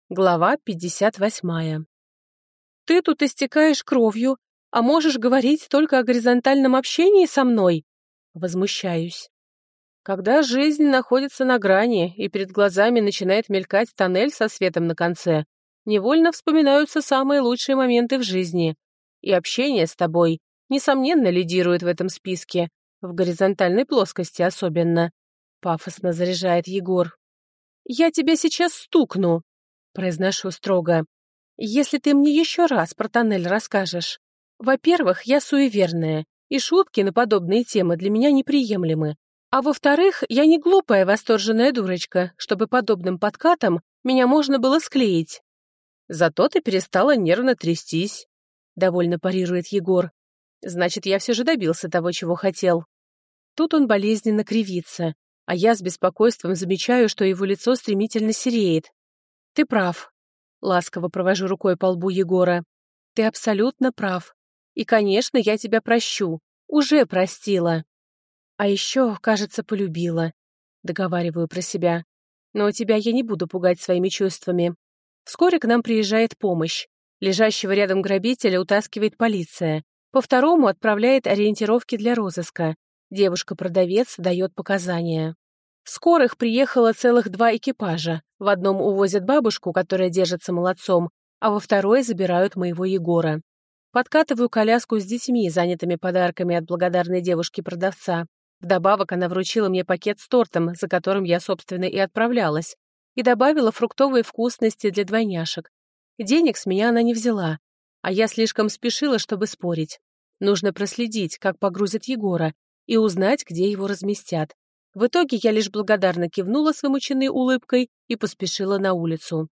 Глава 58. «Ты тут истекаешь кровью, а можешь говорить только о горизонтальном общении со мной?» Возмущаюсь. Когда жизнь находится на грани, и перед глазами начинает мелькать тоннель со светом на конце, невольно вспоминаются самые лучшие моменты в жизни. И общение с тобой, несомненно, лидирует в этом списке, в горизонтальной плоскости особенно. Пафосно заряжает Егор. «Я тебя сейчас стукну!» Произношу строго. «Если ты мне еще раз про тоннель расскажешь. Во-первых, я суеверная, и шутки на подобные темы для меня неприемлемы. А во-вторых, я не глупая восторженная дурочка, чтобы подобным подкатом меня можно было склеить». «Зато ты перестала нервно трястись», — довольно парирует Егор. «Значит, я все же добился того, чего хотел». Тут он болезненно кривится, а я с беспокойством замечаю, что его лицо стремительно сереет. «Ты прав». Ласково провожу рукой по лбу Егора. «Ты абсолютно прав. И, конечно, я тебя прощу. Уже простила. А еще, кажется, полюбила». Договариваю про себя. Но тебя я не буду пугать своими чувствами. Вскоре к нам приезжает помощь. Лежащего рядом грабителя утаскивает полиция. По второму отправляет ориентировки для розыска. Девушка-продавец дает показания. Скорых приехало целых 2 экипажа. В одном увозят бабушку, которая держится молодцом, а во второй забирают моего Егора. Подкатываю коляску с детьми, занятыми подарками от благодарной девушки-продавца. Вдобавок она вручила мне пакет с тортом, за которым я, собственно, и отправлялась, и добавила фруктовые вкусности для двойняшек. Денег с меня она не взяла, а я слишком спешила, чтобы спорить. Нужно проследить, как погрузят Егора, и узнать, где его разместят. В итоге я лишь благодарно кивнула с вымученной улыбкой и поспешила на улицу.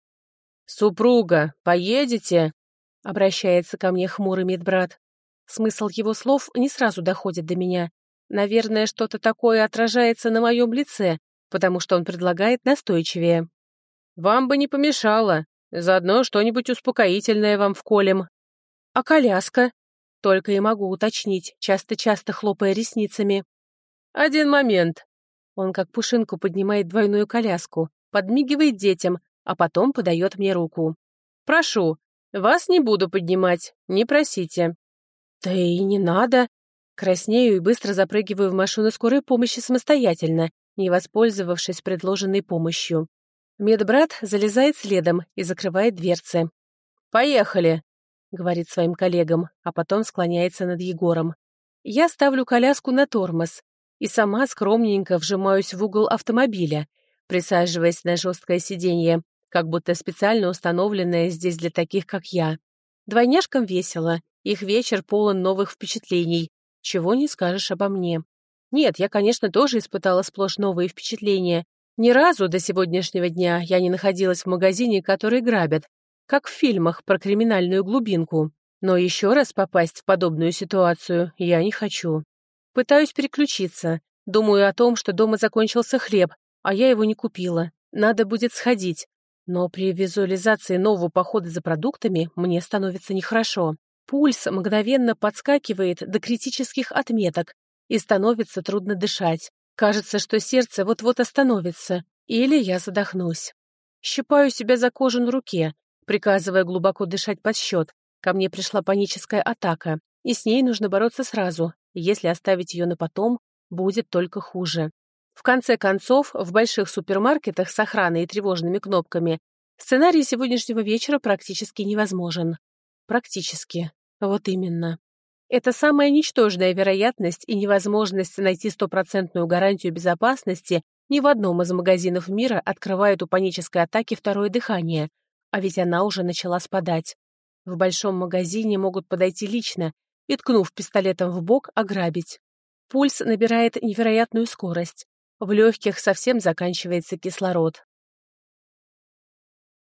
«Супруга, поедете?» — обращается ко мне хмурый медбрат. Смысл его слов не сразу доходит до меня. Наверное, что-то такое отражается на моем лице, потому что он предлагает настойчивее. «Вам бы не помешало. Заодно что-нибудь успокоительное вам вколем». «А коляска?» — только и могу уточнить, часто-часто хлопая ресницами. «Один момент». Он как пушинку поднимает двойную коляску, подмигивает детям, а потом подает мне руку. «Прошу, вас не буду поднимать, не просите». «Да и не надо». Краснею и быстро запрыгиваю в машину скорой помощи самостоятельно, не воспользовавшись предложенной помощью. Медбрат залезает следом и закрывает дверцы. «Поехали», — говорит своим коллегам, а потом склоняется над Егором. Я ставлю коляску на тормоз и сама скромненько вжимаюсь в угол автомобиля, присаживаясь на жесткое сиденье, как будто специально установленное здесь для таких, как я. Двойняшкам весело, их вечер полон новых впечатлений, чего не скажешь обо мне. Нет, я, конечно, тоже испытала сплошь новые впечатления. Ни разу до сегодняшнего дня я не находилась в магазине, который грабят, как в фильмах про криминальную глубинку. Но еще раз попасть в подобную ситуацию я не хочу. Пытаюсь переключиться. Думаю о том, что дома закончился хлеб, а я его не купила. Надо будет сходить. Но при визуализации нового похода за продуктами мне становится нехорошо. Пульс мгновенно подскакивает до критических отметок, и становится трудно дышать. Кажется, что сердце вот-вот остановится, или я задохнусь. Щипаю себя за кожу на руке, приказывая глубоко дышать под счет. Ко мне пришла паническая атака, и с ней нужно бороться сразу. Если оставить ее на потом, будет только хуже. В конце концов, в больших супермаркетах с охраной и тревожными кнопками сценарий сегодняшнего вечера практически невозможен. Практически. Вот именно. Это самая ничтожная вероятность и невозможность найти стопроцентную гарантию безопасности ни в одном из магазинов мира открывает у панической атаки второе дыхание, а ведь она уже начала спадать. В большом магазине могут подойти лично и, ткнув пистолетом в бок, ограбить. Пульс набирает невероятную скорость. В легких совсем заканчивается кислород.